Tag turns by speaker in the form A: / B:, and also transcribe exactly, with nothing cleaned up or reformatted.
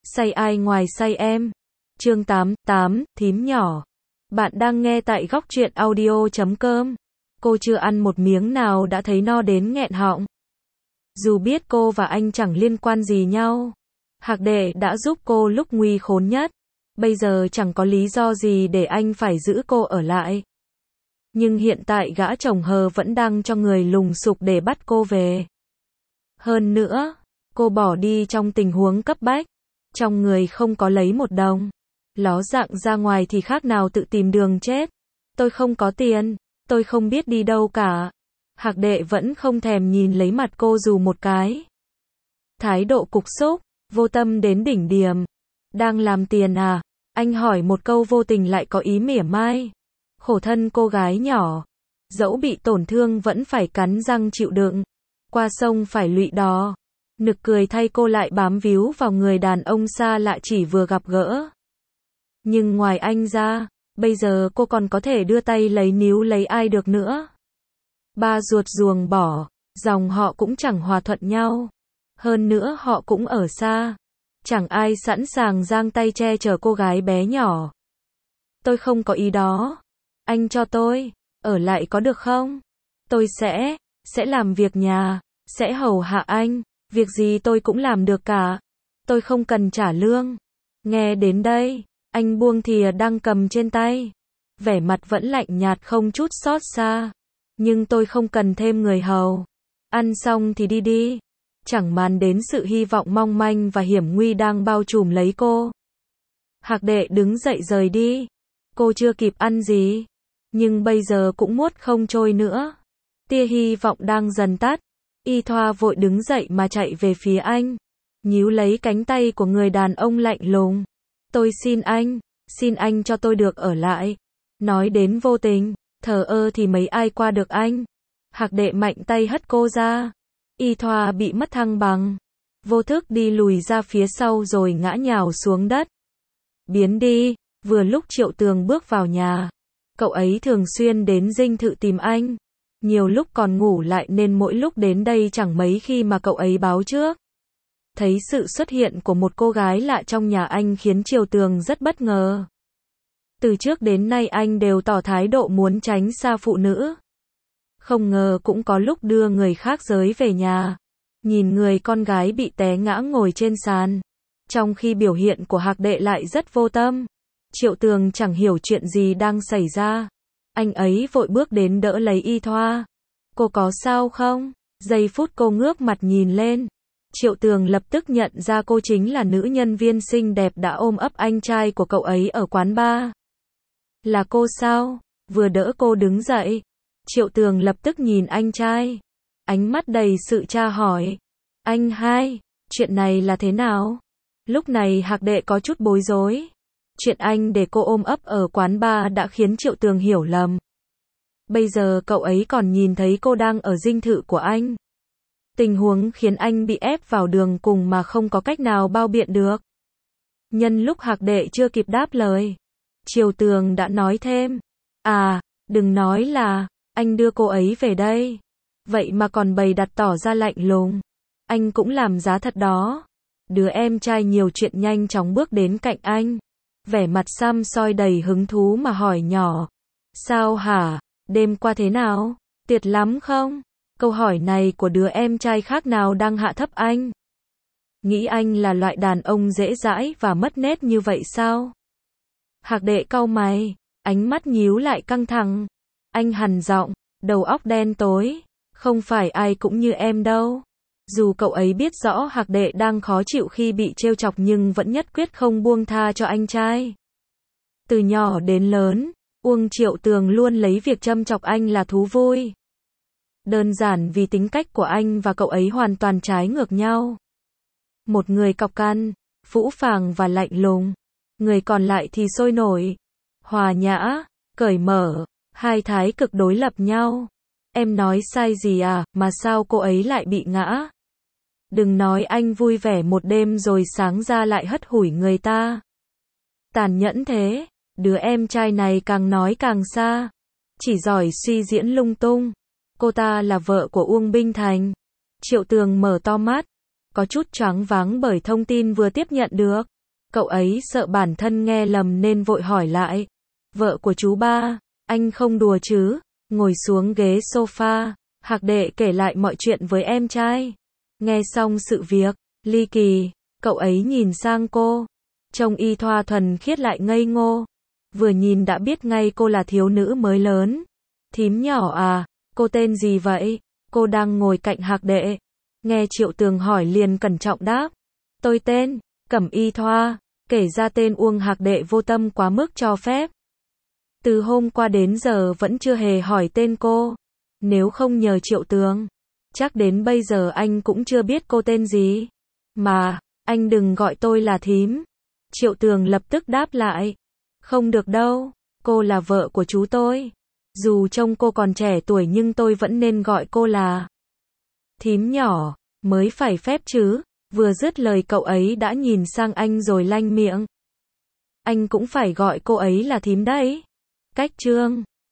A: Say ai ngoài say em. Chương tám, tám, thím nhỏ. Bạn đang nghe tại góc truyện audio chấm com. Cô chưa ăn một miếng nào đã thấy no đến nghẹn họng. Dù biết cô và anh chẳng liên quan gì nhau. Hạc Đệ đã giúp cô lúc nguy khốn nhất. Bây giờ chẳng có lý do gì để anh phải giữ cô ở lại. Nhưng hiện tại gã chồng hờ vẫn đang cho người lùng sục để bắt cô về. Hơn nữa, cô bỏ đi trong tình huống cấp bách. Trong người không có lấy một đồng. Ló dạng ra ngoài thì khác nào tự tìm đường chết. Tôi không có tiền, tôi không biết đi đâu cả. Hạc Đệ vẫn không thèm nhìn lấy mặt cô dù một cái. Thái độ cục xúc, vô tâm đến đỉnh điểm. Đang làm tiền à? Anh hỏi một câu vô tình lại có ý mỉa mai. Khổ thân cô gái nhỏ. Dẫu bị tổn thương vẫn phải cắn răng chịu đựng. Qua sông phải lụy đò. Nực cười thay cô lại bám víu vào người đàn ông xa lạ chỉ vừa gặp gỡ. Nhưng ngoài anh ra, bây giờ cô còn có thể đưa tay lấy níu lấy ai được nữa. Ba ruột ruồng bỏ, dòng họ cũng chẳng hòa thuận nhau. Hơn nữa họ cũng ở xa. Chẳng ai sẵn sàng giang tay che chở cô gái bé nhỏ. Tôi không có ý đó. Anh cho tôi, ở lại có được không? Tôi sẽ, sẽ làm việc nhà, sẽ hầu hạ anh. Việc gì tôi cũng làm được cả. Tôi không cần trả lương. Nghe đến đây, anh buông thìa đang cầm trên tay. Vẻ mặt vẫn lạnh nhạt không chút xót xa. Nhưng tôi không cần thêm người hầu. Ăn xong thì đi đi. Chẳng màng đến sự hy vọng mong manh và hiểm nguy đang bao trùm lấy cô. Hạc Đệ đứng dậy rời đi. Cô chưa kịp ăn gì. Nhưng bây giờ cũng muốt không trôi nữa. Tia hy vọng đang dần tắt. Y Thoa vội đứng dậy mà chạy về phía anh. Nhíu lấy cánh tay của người đàn ông lạnh lùng. Tôi xin anh, xin anh cho tôi được ở lại. Nói đến vô tình, thờ ơ thì mấy ai qua được anh. Hạc Đệ mạnh tay hất cô ra. Y Thoa bị mất thăng bằng. Vô thức đi lùi ra phía sau rồi ngã nhào xuống đất. Biến đi, vừa lúc Triệu Tường bước vào nhà. Cậu ấy thường xuyên đến dinh thự tìm anh. Nhiều lúc còn ngủ lại nên mỗi lúc đến đây chẳng mấy khi mà cậu ấy báo trước. Thấy sự xuất hiện của một cô gái lạ trong nhà anh khiến Triệu Tường rất bất ngờ. Từ trước đến nay anh đều tỏ thái độ muốn tránh xa phụ nữ. Không ngờ cũng có lúc đưa người khác giới về nhà. Nhìn người con gái bị té ngã ngồi trên sàn. Trong khi biểu hiện của Hạc Đệ lại rất vô tâm. Triệu Tường chẳng hiểu chuyện gì đang xảy ra. Anh ấy vội bước đến đỡ lấy Y Thoa. Cô có sao không? Giây phút cô ngước mặt nhìn lên. Triệu Tường lập tức nhận ra cô chính là nữ nhân viên xinh đẹp đã ôm ấp anh trai của cậu ấy ở quán bar. Là cô sao? Vừa đỡ cô đứng dậy. Triệu Tường lập tức nhìn anh trai. Ánh mắt đầy sự tra hỏi. Anh hai, chuyện này là thế nào? Lúc này Hạc Đệ có chút bối rối. Chuyện anh để cô ôm ấp ở quán bar đã khiến Triệu Tường hiểu lầm. Bây giờ cậu ấy còn nhìn thấy cô đang ở dinh thự của anh. Tình huống khiến anh bị ép vào đường cùng mà không có cách nào bao biện được. Nhân lúc Hạc Đệ chưa kịp đáp lời, Triệu Tường đã nói thêm. À, đừng nói là, anh đưa cô ấy về đây. Vậy mà còn bày đặt tỏ ra lạnh lùng. Anh cũng làm giá thật đó. Đứa em trai nhiều chuyện nhanh chóng bước đến cạnh anh. Vẻ mặt xăm soi đầy hứng thú mà hỏi nhỏ. Sao hả? Đêm qua thế nào? Tuyệt lắm không? Câu hỏi này của đứa em trai khác nào đang hạ thấp anh. Nghĩ anh là loại đàn ông dễ dãi và mất nét như vậy sao? Hạc Đệ cau mày, ánh mắt nhíu lại căng thẳng. Anh hằn giọng, đầu óc đen tối. Không phải ai cũng như em đâu. Dù cậu ấy biết rõ Hạc Đệ đang khó chịu khi bị trêu chọc nhưng vẫn nhất quyết không buông tha cho anh trai. Từ nhỏ đến lớn, Uông Triệu Tường luôn lấy việc châm chọc anh là thú vui. Đơn giản vì tính cách của anh và cậu ấy hoàn toàn trái ngược nhau. Một người cọc cằn, phũ phàng và lạnh lùng. Người còn lại thì sôi nổi, hòa nhã, cởi mở, hai thái cực đối lập nhau. Em nói sai gì à, mà sao cô ấy lại bị ngã? Đừng nói anh vui vẻ một đêm rồi sáng ra lại hất hủi người ta. Tàn nhẫn thế, đứa em trai này càng nói càng xa. Chỉ giỏi suy diễn lung tung. Cô ta là vợ của Uông Binh Thành. Triệu Tường mở to mắt, có chút choáng váng bởi thông tin vừa tiếp nhận được. Cậu ấy sợ bản thân nghe lầm nên vội hỏi lại. Vợ của chú ba, anh không đùa chứ? Ngồi xuống ghế sofa, Hạc Đệ kể lại mọi chuyện với em trai. Nghe xong sự việc ly kỳ, cậu ấy nhìn sang cô. Trông y thoa thuần khiết lại ngây ngô. Vừa nhìn đã biết ngay cô là thiếu nữ mới lớn. Thím nhỏ à, cô tên gì vậy? Cô đang ngồi cạnh Hạc Đệ. Nghe Triệu Tường hỏi liền cẩn trọng đáp. Tôi tên Cẩm Y Thoa. Kể ra tên Uông Hạc Đệ vô tâm quá mức cho phép. Từ hôm qua đến giờ vẫn chưa hề hỏi tên cô. Nếu không nhờ Triệu Tường, chắc đến bây giờ anh cũng chưa biết cô tên gì. Mà, anh đừng gọi tôi là thím. Triệu Tường lập tức đáp lại. Không được đâu, cô là vợ của chú tôi. Dù trông cô còn trẻ tuổi nhưng tôi vẫn nên gọi cô là thím nhỏ, mới phải phép chứ. Vừa dứt lời cậu ấy đã nhìn sang anh rồi lanh miệng. Anh cũng phải gọi cô ấy là thím đấy. Cách trương.